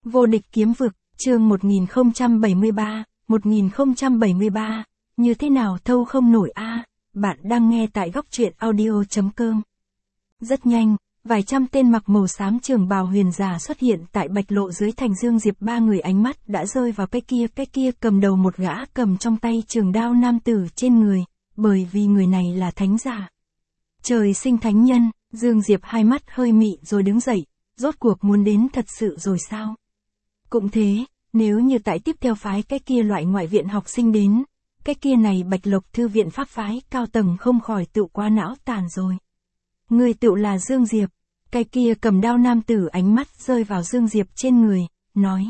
Vô địch kiếm vực, chương 1073, như thế nào thâu không nổi a? Bạn đang nghe tại góc truyện audio.com. Rất nhanh, vài trăm tên mặc màu xám trường bào huyền giả xuất hiện tại Bạch Lộ dưới thành Dương Diệp, ba người ánh mắt đã rơi vào cái kia cầm đầu một gã cầm trong tay trường đao nam tử trên người, bởi vì người này là thánh giả. Trời sinh thánh nhân, Dương Diệp hai mắt hơi mị rồi đứng dậy, rốt cuộc muốn đến thật sự rồi sao? Cũng thế, nếu như tại tiếp theo phái cái kia loại ngoại viện học sinh đến, cái kia này Bạch Lộc thư viện pháp phái cao tầng không khỏi tự quá não tàn rồi. Người tự là Dương Diệp, cái kia cầm đao nam tử ánh mắt rơi vào Dương Diệp trên người, nói.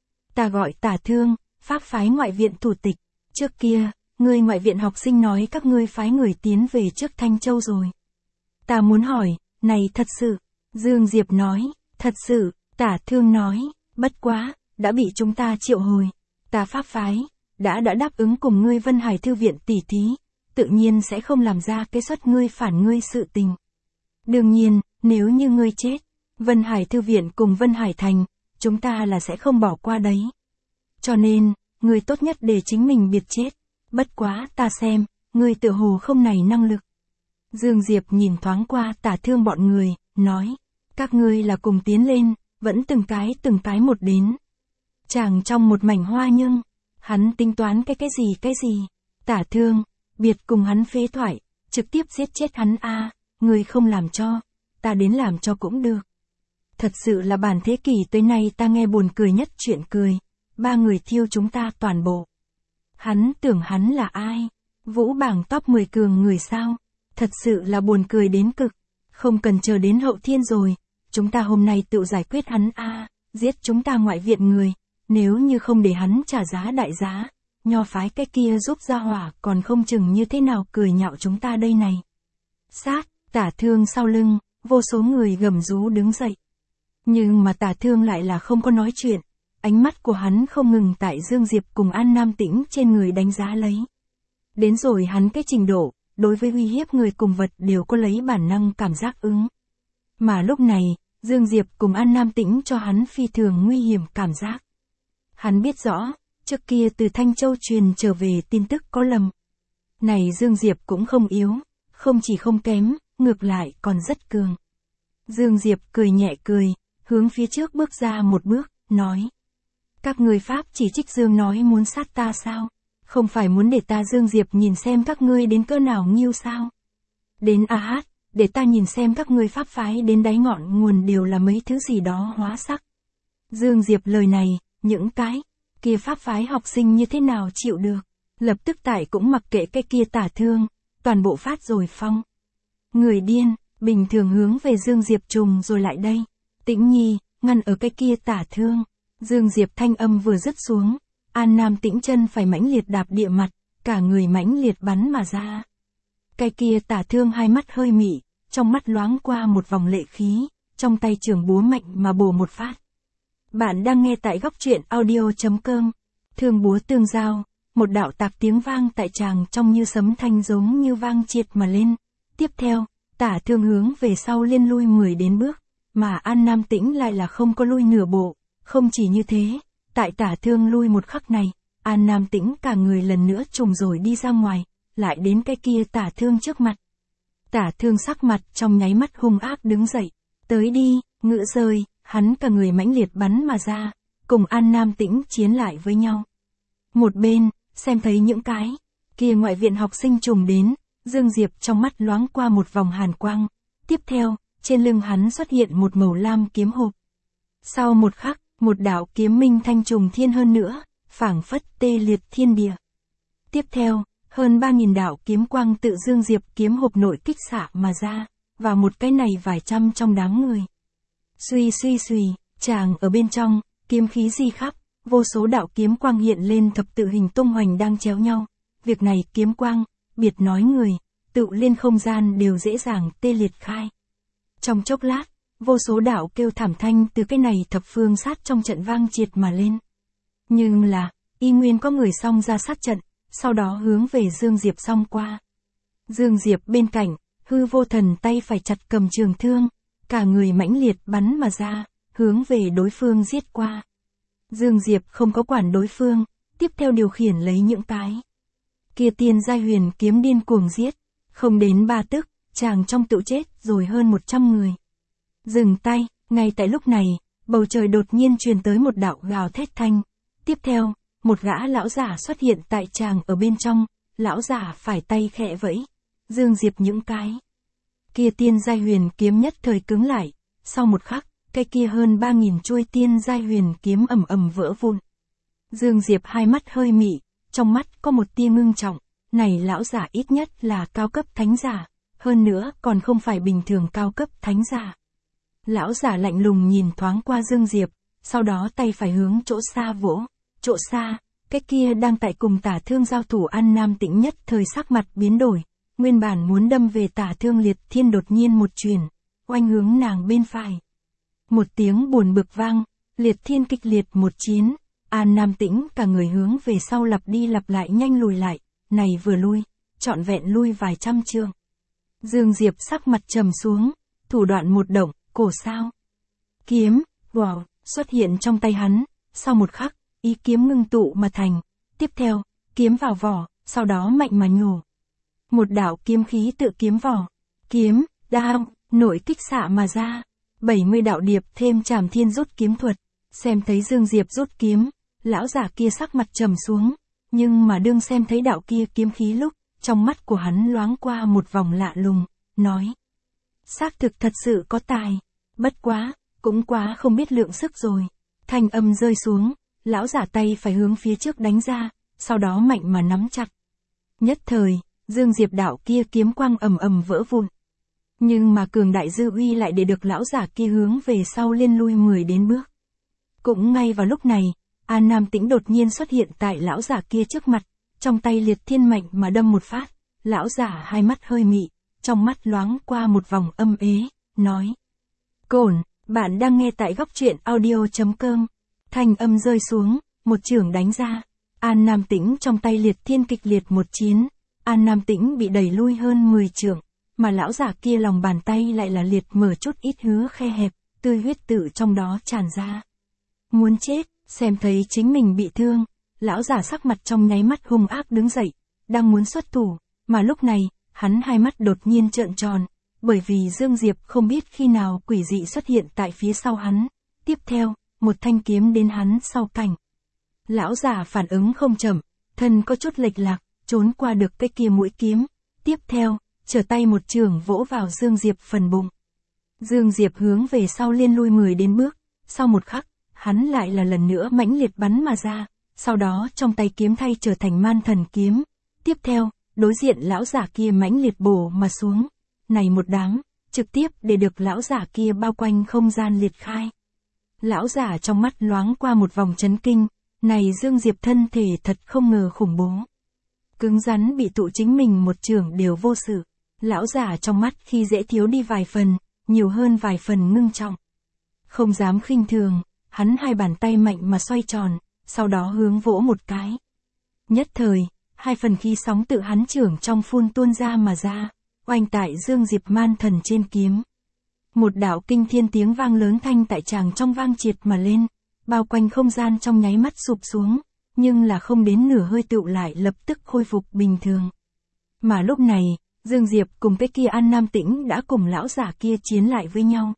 Ta gọi Tả Thương, pháp phái ngoại viện thủ tịch, trước kia, người ngoại viện học sinh nói các ngươi phái người tiến về trước Thanh Châu rồi. Ta muốn hỏi, này thật sự, Dương Diệp nói, thật sự, Tả Thương nói, bất quá, đã bị chúng ta triệu hồi, ta pháp phái, đã đáp ứng cùng ngươi Vân Hải thư viện tỉ thí, tự nhiên sẽ không làm ra cái suất ngươi phản ngươi sự tình. Đương nhiên, nếu như ngươi chết, Vân Hải thư viện cùng Vân Hải thành, chúng ta là sẽ không bỏ qua đấy. Cho nên, ngươi tốt nhất để chính mình biệt chết, bất quá ta xem, ngươi tựa hồ không này năng lực. Dương Diệp nhìn thoáng qua Tả Thương bọn người, nói, các ngươi là cùng tiến lên, vẫn từng cái một đến. Chàng trong một mảnh hoa nhưng, hắn tính toán cái gì, Tả Thương, biệt cùng hắn phế thoại, trực tiếp giết chết hắn a, người không làm cho, ta đến làm cho cũng được. Thật sự là bản thế kỷ tới nay ta nghe buồn cười nhất chuyện cười, ba người thiêu chúng ta toàn bộ. Hắn tưởng hắn là ai? Vũ bảng top 10 cường người sao? Thật sự là buồn cười đến cực, không cần chờ đến hậu thiên rồi, chúng ta hôm nay tự giải quyết hắn a, giết chúng ta ngoại viện người, nếu như không để hắn trả giá đại giá, nho phái cái kia giúp gia hỏa còn không chừng như thế nào cười nhạo chúng ta đây này. Sát, Tả Thương sau lưng, vô số người gầm rú đứng dậy. Nhưng mà Tả Thương lại là không có nói chuyện, ánh mắt của hắn không ngừng tại Dương Diệp cùng An Nam Tĩnh trên người đánh giá lấy. Đến rồi hắn cái trình độ, đối với uy hiếp người cùng vật đều có lấy bản năng cảm giác ứng. Mà lúc này, Dương Diệp cùng An Nam Tĩnh cho hắn phi thường nguy hiểm cảm giác. Hắn biết rõ, trước kia từ Thanh Châu truyền trở về tin tức có lầm. Này Dương Diệp cũng không yếu, không chỉ không kém, ngược lại còn rất cường. Dương Diệp cười nhẹ cười, hướng phía trước bước ra một bước, nói. Các người Pháp chỉ trích Dương nói muốn sát ta sao? Không phải muốn để ta Dương Diệp nhìn xem các ngươi đến cỡ nào nghiêu sao? Đến a hát, để ta nhìn xem các ngươi Pháp phái đến đáy ngọn nguồn đều là mấy thứ gì đó hóa sắc. Dương Diệp lời này, những cái kia Pháp phái học sinh như thế nào chịu được, lập tức tại cũng mặc kệ cái kia Tả Thương, toàn bộ phát rồi phong. Người điên, bình thường hướng về Dương Diệp trùng rồi lại đây. Tĩnh Nhi, ngăn ở cái kia Tả Thương. Dương Diệp thanh âm vừa dứt xuống, An Nam Tĩnh chân phải mãnh liệt đạp địa mặt, cả người mãnh liệt bắn mà ra. Cái kia Tả Thương hai mắt hơi mị, trong mắt loáng qua một vòng lệ khí, trong tay trường búa mạnh mà bổ một phát. Bạn đang nghe tại góc truyện audio.com. Thương búa tương giao, một đạo tạc tiếng vang tại tràng trong như sấm thanh giống như vang triệt mà lên. Tiếp theo, Tả Thương hướng về sau liên lui 10 đến bước, mà An Nam Tĩnh lại là không có lui nửa bộ. Không chỉ như thế, tại Tả Thương lui một khắc này, An Nam Tĩnh cả người lần nữa trùng rồi đi ra ngoài, lại đến cái kia Tả Thương trước mặt. Tả Thương sắc mặt trong nháy mắt hung ác đứng dậy, tới đi, ngựa rơi, hắn cả người mãnh liệt bắn mà ra, cùng An Nam Tĩnh chiến lại với nhau. Một bên, xem thấy những cái kia ngoại viện học sinh trùng đến, Dương Diệp trong mắt loáng qua một vòng hàn quang, tiếp theo, trên lưng hắn xuất hiện một màu lam kiếm hộp. Sau một khắc, một đạo kiếm minh thanh trùng thiên hơn nữa, phảng phất tê liệt thiên địa. Tiếp theo, hơn 3.000 đạo kiếm quang tự Dương Diệp kiếm hộp nội kích xạ mà ra, vào một cái này vài trăm trong đám người. Suy, chàng ở bên trong, kiếm khí di khắp, vô số đạo kiếm quang hiện lên thập tự hình tung hoành đang chéo nhau. Việc này kiếm quang, biệt nói người, tự liên không gian đều dễ dàng tê liệt khai. Trong chốc lát, vô số đạo kêu thảm thanh từ cái này thập phương sát trong trận vang triệt mà lên. Nhưng là, y nguyên có người xông ra sát trận, sau đó hướng về Dương Diệp xông qua. Dương Diệp bên cạnh, hư vô thần tay phải chặt cầm trường thương, cả người mãnh liệt bắn mà ra, hướng về đối phương giết qua. Dương Diệp không có quản đối phương, tiếp theo điều khiển lấy những cái kia tiên giai huyền kiếm điên cuồng giết, không đến 3 tức, chàng trong tự chết rồi hơn 100 người. Dừng tay, ngay tại lúc này, bầu trời đột nhiên truyền tới một đạo gào thét thanh. Tiếp theo, một gã lão giả xuất hiện tại chàng ở bên trong, lão giả phải tay khẽ vẫy. Dương Diệp những cái kia tiên giai huyền kiếm nhất thời cứng lại, sau một khắc, cái kia hơn 3.000 chuôi tiên giai huyền kiếm ầm ầm vỡ vụn. Dương Diệp hai mắt hơi mị, trong mắt có một tia ngưng trọng, này lão giả ít nhất là cao cấp thánh giả, hơn nữa còn không phải bình thường cao cấp thánh giả. Lão giả lạnh lùng nhìn thoáng qua Dương Diệp, sau đó tay phải hướng chỗ xa vỗ, chỗ xa, cái kia đang tại cùng Tả Thương giao thủ An Nam Tĩnh nhất thời sắc mặt biến đổi, nguyên bản muốn đâm về Tả Thương Liệt Thiên đột nhiên một chuyển, oanh hướng nàng bên phải. Một tiếng buồn bực vang, Liệt Thiên kịch liệt một chiến, An Nam Tĩnh cả người hướng về sau lặp đi lặp lại nhanh lùi lại, này vừa lui, trọn vẹn lui vài trăm trượng. Dương Diệp sắc mặt trầm xuống, thủ đoạn một động, cổ sao. Kiếm, wow, xuất hiện trong tay hắn, sau một khắc, ý kiếm ngưng tụ mà thành, tiếp theo, kiếm vào vỏ, sau đó mạnh mà nhổ. Một đạo kiếm khí tự kiếm vỏ, kiếm, đao, nội kích xạ mà ra, 70 đạo điệp thêm Trảm Thiên rút kiếm thuật, xem thấy Dương Diệp rút kiếm, lão giả kia sắc mặt trầm xuống, nhưng mà đương xem thấy đạo kia kiếm khí lúc, trong mắt của hắn loáng qua một vòng lạ lùng, nói. Xác thực thật sự có tài, bất quá, cũng quá không biết lượng sức rồi. Thanh âm rơi xuống, lão giả tay phải hướng phía trước đánh ra, sau đó mạnh mà nắm chặt. Nhất thời, Dương Diệp đạo kia kiếm quang ầm ầm vỡ vụn. Nhưng mà cường đại dư uy lại để được lão giả kia hướng về sau liên lui 10 đến bước. Cũng ngay vào lúc này, An Nam Tĩnh đột nhiên xuất hiện tại lão giả kia trước mặt, trong tay Liệt Thiên mạnh mà đâm một phát, lão giả hai mắt hơi mị, trong mắt loáng qua một vòng âm ế, nói. Cổn, bạn đang nghe tại góc truyện audio.com. Thanh âm rơi xuống, một chưởng đánh ra. An Nam Tĩnh trong tay Liệt Thiên kịch liệt một chiến. An Nam Tĩnh bị đẩy lui hơn 10 trượng, mà lão giả kia lòng bàn tay lại là liệt mở chút ít hứa khe hẹp, tươi huyết tự trong đó tràn ra. Muốn chết, xem thấy chính mình bị thương, lão giả sắc mặt trong nháy mắt hung ác đứng dậy, đang muốn xuất thủ, mà lúc này, hắn hai mắt đột nhiên trợn tròn, bởi vì Dương Diệp không biết khi nào quỷ dị xuất hiện tại phía sau hắn. Tiếp theo, một thanh kiếm đến hắn sau cạnh. Lão giả phản ứng không chậm, thân có chút lệch lạc, trốn qua được cái kia mũi kiếm. Tiếp theo, trở tay một chưởng vỗ vào Dương Diệp phần bụng. Dương Diệp hướng về sau liên lui 10 đến bước, sau một khắc, hắn lại là lần nữa mãnh liệt bắn mà ra, sau đó trong tay kiếm thay trở thành Man Thần kiếm. Tiếp theo, đối diện lão giả kia mãnh liệt bổ mà xuống. Này một đám, trực tiếp để được lão giả kia bao quanh không gian liệt khai. Lão giả trong mắt loáng qua một vòng chấn kinh, này Dương Diệp thân thể thật không ngờ khủng bố. Cứng rắn bị tụ chính mình một chưởng đều vô sự. Lão giả trong mắt khi dễ thiếu đi vài phần, nhiều hơn vài phần ngưng trọng. Không dám khinh thường, hắn hai bàn tay mạnh mà xoay tròn, sau đó hướng vỗ một cái. Nhất thời, hai phần khí sóng tự hắn chưởng trong phun tuôn ra mà ra, oanh tại Dương Diệp Man Thần trên kiếm. Một đạo kinh thiên tiếng vang lớn thanh tại tràng trong vang triệt mà lên, bao quanh không gian trong nháy mắt sụp xuống, nhưng là không đến nửa hơi tựu lại lập tức khôi phục bình thường. Mà lúc này, Dương Diệp cùng cái kia An Nam Tĩnh đã cùng lão giả kia chiến lại với nhau.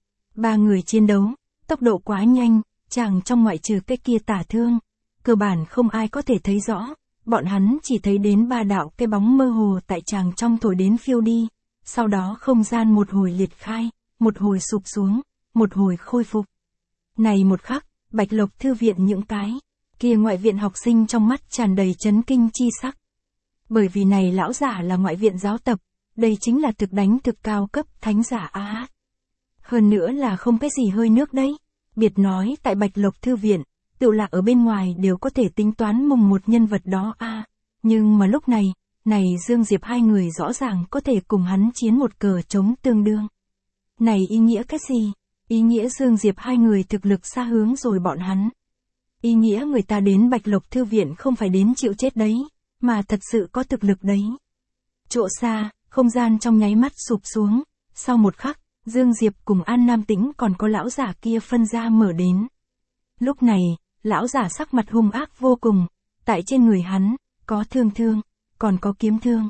Ba người chiến đấu, tốc độ quá nhanh, chàng trong ngoại trừ cái kia Tả Thương, cơ bản không ai có thể thấy rõ, bọn hắn chỉ thấy đến ba đạo cái bóng mơ hồ tại chàng trong thổi đến phiêu đi, sau đó không gian một hồi liệt khai, một hồi sụp xuống, một hồi khôi phục. Này một khắc, Bạch Lộc thư viện những cái kia ngoại viện học sinh trong mắt tràn đầy chấn kinh chi sắc. Bởi vì này lão giả là ngoại viện giáo tập, đây chính là thực đánh thực cao cấp thánh giả a. Hơn nữa là không cái gì hơi nước đấy. Biệt nói tại Bạch Lộc thư viện, tự là ở bên ngoài đều có thể tính toán mùng một nhân vật đó a. Nhưng mà lúc này Dương Diệp hai người rõ ràng có thể cùng hắn chiến một cờ chống tương đương. Này ý nghĩa cái gì? Ý nghĩa Dương Diệp hai người thực lực xa hướng rồi bọn hắn. Ý nghĩa người ta đến Bạch Lộc thư viện không phải đến chịu chết đấy, mà thật sự có thực lực đấy. Chỗ xa, không gian trong nháy mắt sụp xuống, sau một khắc, Dương Diệp cùng An Nam Tĩnh còn có lão giả kia phân ra mở đến. Lúc này, lão giả sắc mặt hung ác vô cùng, tại trên người hắn, có thương thương, còn có kiếm thương.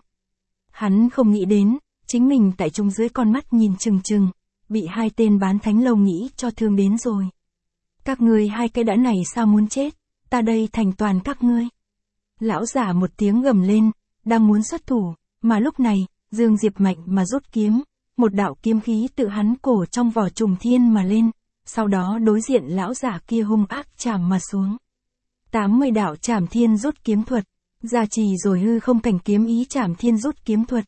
Hắn không nghĩ đến, chính mình tại trung dưới con mắt nhìn chừng chừng, bị hai tên bán thánh lâu nhĩ cho thương đến rồi. Các ngươi hai cái đã này sao muốn chết, ta đây thành toàn các ngươi. Lão giả một tiếng gầm lên, đang muốn xuất thủ, mà lúc này, Dương Diệp mạnh mà rút kiếm, một đạo kiếm khí tự hắn cổ trong vỏ trùng thiên mà lên, sau đó đối diện lão giả kia hung ác chảm mà xuống. 80 đạo chảm thiên rút kiếm thuật, gia trì rồi hư không cảnh kiếm ý chảm thiên rút kiếm thuật.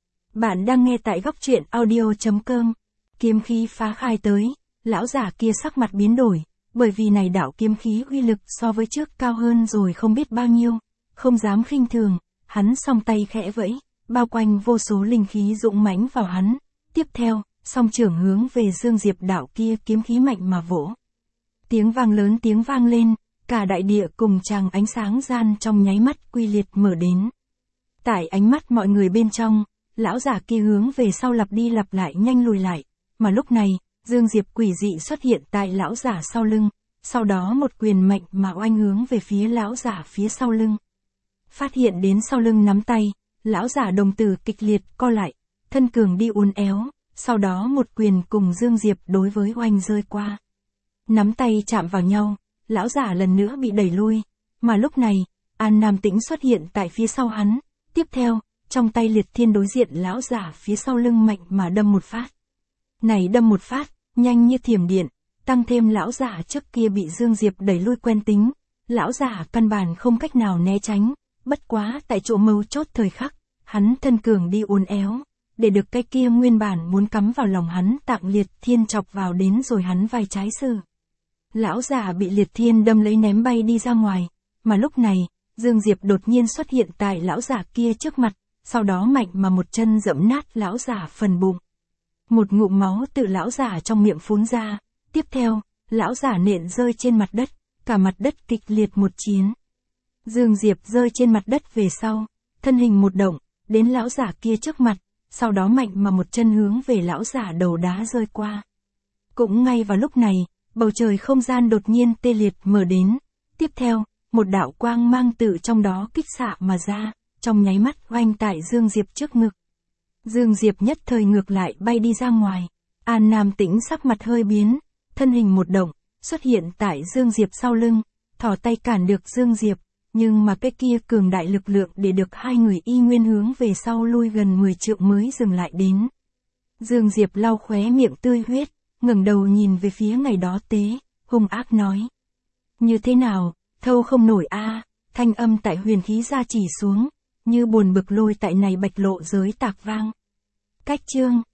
Bạn đang nghe tại góc truyện audio.com. Kiếm khí phá khai tới, lão giả kia sắc mặt biến đổi, bởi vì này đạo kiếm khí uy lực so với trước cao hơn rồi không biết bao nhiêu, không dám khinh thường, hắn song tay khẽ vẫy, bao quanh vô số linh khí dũng mãnh vào hắn. Tiếp theo, song trưởng hướng về Dương Diệp đạo kia kiếm khí mạnh mà vỗ. Tiếng vang lớn tiếng vang lên, cả đại địa cùng tràng ánh sáng gian trong nháy mắt quy liệt mở đến. Tại ánh mắt mọi người bên trong, lão giả kia hướng về sau lặp đi lặp lại nhanh lùi lại, mà lúc này, Dương Diệp quỷ dị xuất hiện tại lão giả sau lưng, sau đó một quyền mạnh mà oanh hướng về phía lão giả phía sau lưng. Phát hiện đến sau lưng nắm tay, lão giả đồng tử kịch liệt co lại, thân cường đi uốn éo, sau đó một quyền cùng Dương Diệp đối với oanh rơi qua. Nắm tay chạm vào nhau, lão giả lần nữa bị đẩy lui, mà lúc này, An Nam Tĩnh xuất hiện tại phía sau hắn, tiếp theo, trong tay Liệt Thiên đối diện lão giả phía sau lưng mạnh mà đâm một phát. Này đâm một phát, nhanh như thiểm điện, tăng thêm lão giả trước kia bị Dương Diệp đẩy lui quen tính, lão giả căn bản không cách nào né tránh, bất quá tại chỗ mấu chốt thời khắc, hắn thân cường đi uốn éo, để được cái kia nguyên bản muốn cắm vào lòng hắn tạng Liệt Thiên chọc vào đến rồi hắn vai trái sử. Lão giả bị Liệt Thiên đâm lấy ném bay đi ra ngoài, mà lúc này, Dương Diệp đột nhiên xuất hiện tại lão giả kia trước mặt, sau đó mạnh mà một chân dẫm nát lão giả phần bụng. Một ngụm máu tự lão giả trong miệng phun ra, tiếp theo, lão giả nện rơi trên mặt đất, cả mặt đất kịch liệt một chiến. Dương Diệp rơi trên mặt đất về sau, thân hình một động, đến lão giả kia trước mặt, sau đó mạnh mà một chân hướng về lão giả đầu đá rơi qua. Cũng ngay vào lúc này, bầu trời không gian đột nhiên tê liệt mở đến, tiếp theo, một đạo quang mang tự trong đó kích xạ mà ra, trong nháy mắt oanh tại Dương Diệp trước ngực. Dương Diệp nhất thời ngược lại bay đi ra ngoài, An Nam Tĩnh sắc mặt hơi biến, thân hình một động, xuất hiện tại Dương Diệp sau lưng, thò tay cản được Dương Diệp, nhưng mà cái kia cường đại lực lượng để được hai người y nguyên hướng về sau lui gần 10 trượng mới dừng lại đến. Dương Diệp lau khóe miệng tươi huyết, ngẩng đầu nhìn về phía ngày đó tế, hung ác nói. Như thế nào, thâu không nổi a, thanh âm tại huyền khí ra chỉ xuống, như buồn bực lôi tại này bạch lộ giới tạc vang. Cách chương